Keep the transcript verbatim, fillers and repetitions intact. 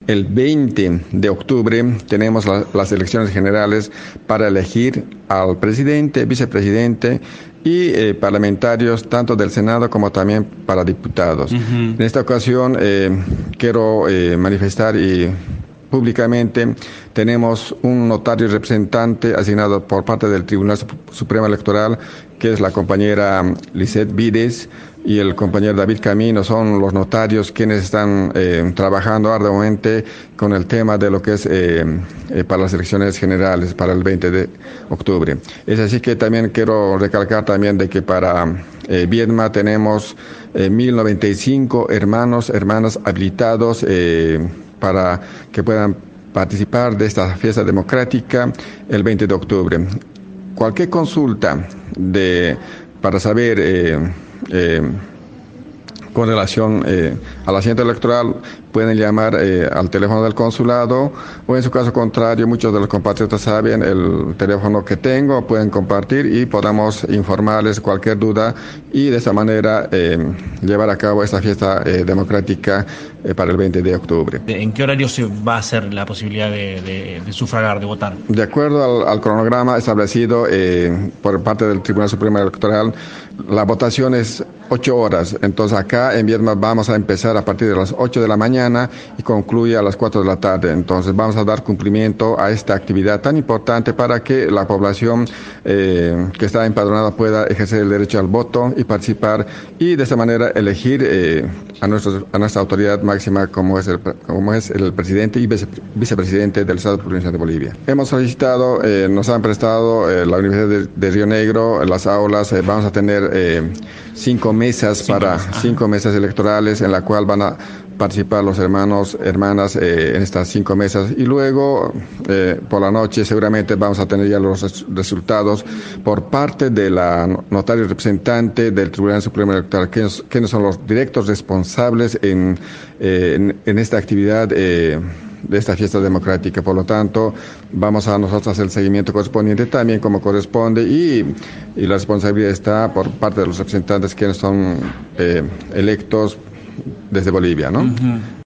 el veinte de octubre tenemos la, las elecciones generales para elegir al presidente, vicepresidente y eh, parlamentarios tanto del Senado como también para diputados. Uh-huh. En esta ocasión eh, quiero eh, manifestar y públicamente tenemos un notario representante asignado por parte del Tribunal Supremo Electoral, que es la compañera Lisette Vides y el compañero David Camino. Son los notarios quienes están eh, trabajando arduamente con el tema de lo que es eh, eh, para las elecciones generales para el veinte de octubre. Es así que también quiero recalcar también de que para eh, Viedma tenemos eh, mil noventa y cinco hermanos, hermanas habilitados eh, para que puedan participar de esta fiesta democrática el veinte de octubre. Cualquier consulta de, para saber eh, eh, con relación eh, al asiento electoral pueden llamar eh, al teléfono del consulado o en su caso contrario, muchos de los compatriotas saben el teléfono que tengo, pueden compartir y podamos informarles cualquier duda y de esa manera eh, llevar a cabo esta fiesta eh, democrática eh, para el veinte de octubre. ¿En qué horario se va a hacer la posibilidad de, de, de sufragar, de votar? De acuerdo al, al cronograma establecido eh, por parte del Tribunal Supremo Electoral, la votación es ocho horas, entonces acá en Viedma vamos a empezar a partir de las ocho de la mañana y concluye a las cuatro de la tarde. Entonces vamos a dar cumplimiento a esta actividad tan importante para que la población eh, que está empadronada pueda ejercer el derecho al voto y participar y de esta manera elegir eh, a, nuestros, a nuestra autoridad máxima como es el, como es el presidente y vice, vicepresidente del Estado Plurinacional de Bolivia. Hemos solicitado, eh, nos han prestado eh, la Universidad de, de Río Negro, las aulas, eh, vamos a tener eh, cinco mesas cinco para mesas. cinco mesas electorales en la cual van a participar los hermanos, hermanas eh, en estas cinco mesas y luego eh, por la noche seguramente vamos a tener ya los res- resultados por parte de la notario representante del Tribunal Supremo Electoral, quienes, quienes son los directos responsables en, eh, en, en esta actividad eh, de esta fiesta democrática. Por lo tanto, vamos a nosotros hacer el seguimiento correspondiente también como corresponde y, y la responsabilidad está por parte de los representantes quienes son eh, electos desde Bolivia, ¿no? Uh-huh.